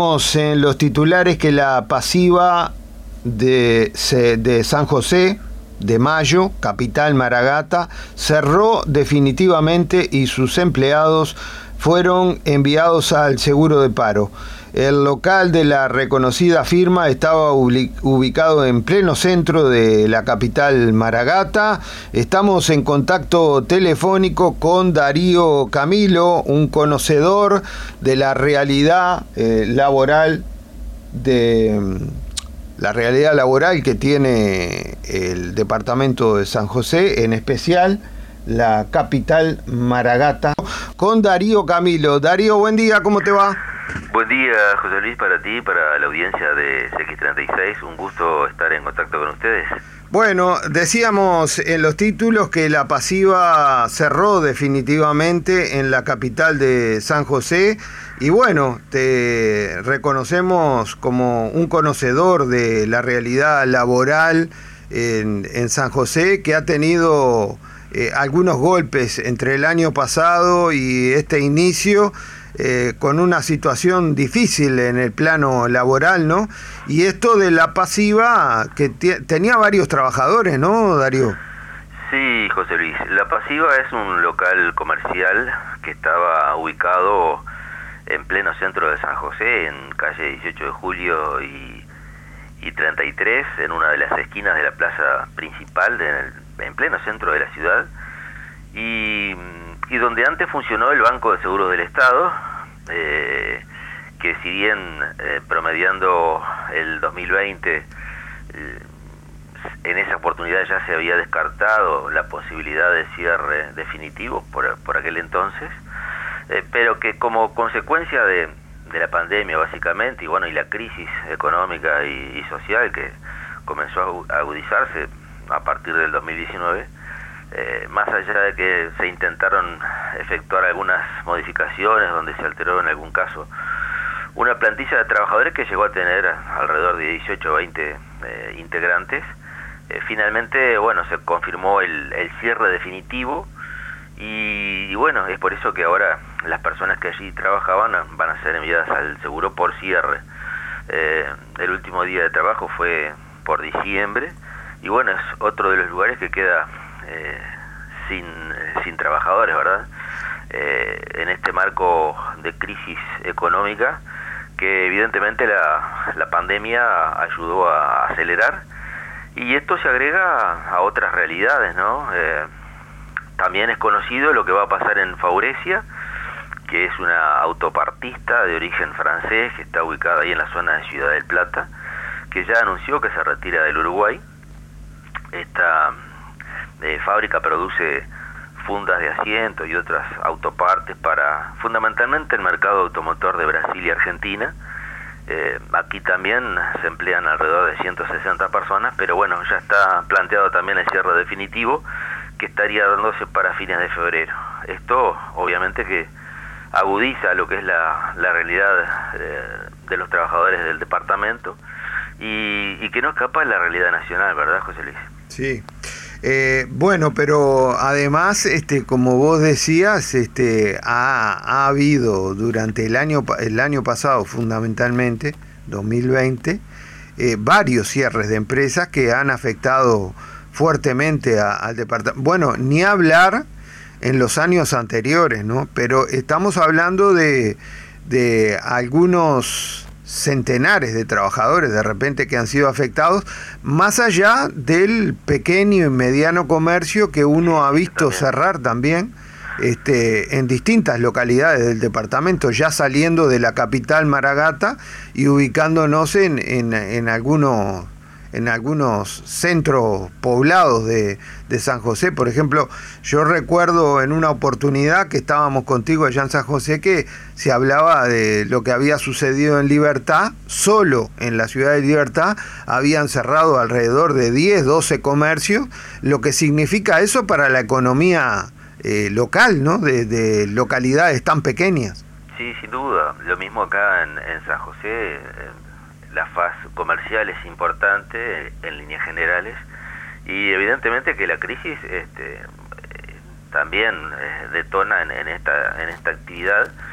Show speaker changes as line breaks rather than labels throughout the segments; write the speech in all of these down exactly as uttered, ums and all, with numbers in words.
decíamos en los titulares que la pasiva de, de San José de Mayo, capital Maragata, cerró definitivamente y sus empleados fueron enviados al seguro de paro. El local de la reconocida firma estaba ubicado en pleno centro de la capital Maragata. Estamos en contacto telefónico con Darío Camilo, un conocedor de la realidad eh, laboral de la realidad laboral que tiene el departamento de San José, en especial la capital Maragata. Con Darío Camilo. Darío, buen día, ¿cómo te va?
Buen día, José Luis, para ti, para la audiencia de C X treinta y seis. Un gusto estar en contacto con ustedes.
Bueno, decíamos en los títulos que la pasiva cerró definitivamente en la capital de San José y bueno, te reconocemos como un conocedor de la realidad laboral en, en San José, que ha tenido eh, algunos golpes entre el año pasado y este inicio. Eh, con una situación difícil en el plano laboral, ¿no? Y esto de la pasiva, que tenía varios trabajadores, ¿no, Darío?
Sí, José Luis. La pasiva es un local comercial que estaba ubicado en pleno centro de San José, en calle dieciocho de julio y, y treinta y tres, en una de las esquinas de la plaza principal, de, en pleno centro de la ciudad. Y, y donde antes funcionó el Banco de Seguros del Estado, eh, que si bien eh, promediando el dos mil veinte, eh, en esa oportunidad ya se había descartado la posibilidad de cierre definitivo por, por aquel entonces, eh, pero que como consecuencia de, de la pandemia básicamente, y bueno, y la crisis económica y, y social que comenzó a agudizarse a partir del dos mil diecinueve, Eh, más allá de que se intentaron efectuar algunas modificaciones donde se alteró en algún caso una plantilla de trabajadores que llegó a tener alrededor de dieciocho o veinte eh, integrantes, eh, finalmente bueno se confirmó el, el cierre definitivo y, y bueno, es por eso que ahora las personas que allí trabajaban van a ser enviadas al seguro por cierre. Eh, el último día de trabajo fue por diciembre y bueno, es otro de los lugares que queda Eh, sin, sin trabajadores, ¿verdad? Eh, en este marco de crisis económica que evidentemente la, la pandemia ayudó a acelerar, y esto se agrega a, a otras realidades, ¿no? Eh, también es conocido lo que va a pasar en Faurecia, que es una autopartista de origen francés que está ubicada ahí en la zona de Ciudad del Plata, que ya anunció que se retira del Uruguay. Esta de fábrica produce fundas de asiento y otras autopartes para fundamentalmente el mercado automotor de Brasil y Argentina. Eh, aquí también se emplean alrededor de ciento sesenta personas, pero bueno, ya está planteado también el cierre definitivo, que estaría dándose para fines de febrero. Esto obviamente que agudiza lo que es la, la realidad eh, de los trabajadores del departamento y, y que no escapa de la realidad nacional, ¿verdad, José Luis?
Sí. Eh, bueno, pero además, este, como vos decías, este, ha, ha habido durante el año el año pasado, fundamentalmente, dos mil veinte, eh, varios cierres de empresas que han afectado fuertemente a, al departamento. Bueno, ni hablar en los años anteriores, ¿no? Pero estamos hablando de, de algunos centenares de trabajadores de repente que han sido afectados, más allá del pequeño y mediano comercio que uno ha visto cerrar también este, en distintas localidades del departamento, ya saliendo de la capital Maragata y ubicándonos en, en, en algunos en algunos centros poblados de, de San José. Por ejemplo, yo recuerdo en una oportunidad que estábamos contigo allá en San José que se hablaba de lo que había sucedido en Libertad. Solo en la ciudad de Libertad habían cerrado alrededor de diez, doce comercios, lo que significa eso para la economía eh, local, ¿no? De, de localidades tan pequeñas.
Sí, sin duda. Lo mismo acá en, en San José. Eh, la faz comercial es importante en líneas generales y evidentemente que la crisis este, eh, también eh, detona en, en esta en esta actividad,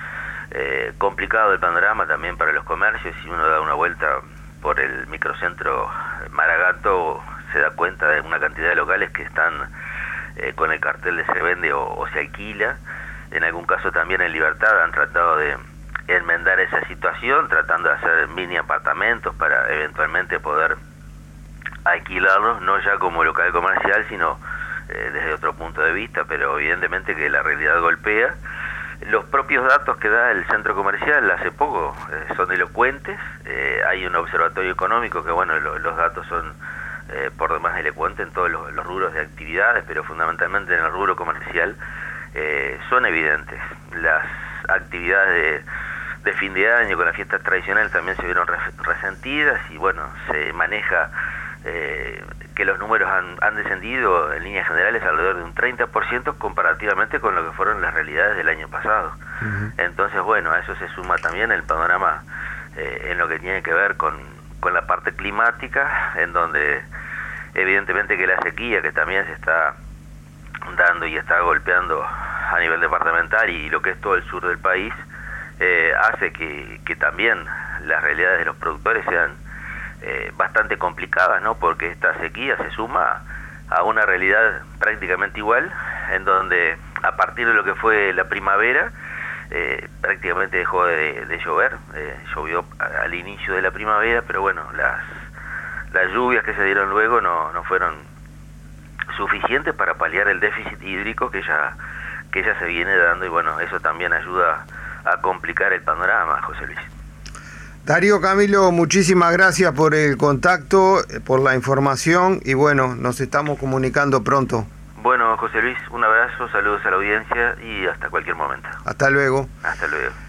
eh, complicado el panorama también para los comercios. Si uno da una vuelta por el microcentro Maragato, se da cuenta de una cantidad de locales que están eh, con el cartel de se vende o, o se alquila. En algún caso también en Libertad han tratado de enmendar esa situación, tratando de hacer mini apartamentos para eventualmente poder alquilarlos, no ya como local comercial, sino eh, desde otro punto de vista, pero evidentemente que la realidad golpea. Los propios datos que da el centro comercial hace poco eh, son elocuentes. Eh, hay un observatorio económico que, bueno, lo, los datos son eh, por demás elocuentes en todos los, los rubros de actividades, pero fundamentalmente en el rubro comercial eh, son evidentes. Las actividades de, de fin de año con las fiestas tradicionales también se vieron resentidas y, bueno, se maneja eh, que los números han, han descendido en líneas generales alrededor de un treinta por ciento comparativamente con lo que fueron las realidades del año pasado. Uh-huh. Entonces, bueno, a eso se suma también el panorama eh, en lo que tiene que ver con, con la parte climática, en donde evidentemente que la sequía que también se está dando y está golpeando a nivel departamental y lo que es todo el sur del país, eh, hace que, que también las realidades de los productores sean Eh, bastante complicadas, ¿no? Porque esta sequía se suma a una realidad prácticamente igual, en donde a partir de lo que fue la primavera eh, prácticamente dejó de, de llover, eh, llovió al inicio de la primavera, pero bueno, las las lluvias que se dieron luego no, no fueron suficientes para paliar el déficit hídrico que ya que ya se viene dando, y bueno, eso también ayuda a complicar el panorama, José Luis.
Darío, Camilo, muchísimas gracias por el contacto, por la información y bueno, nos estamos comunicando pronto.
Bueno, José Luis, un abrazo, saludos a la audiencia y hasta cualquier momento.
Hasta luego.
Hasta luego.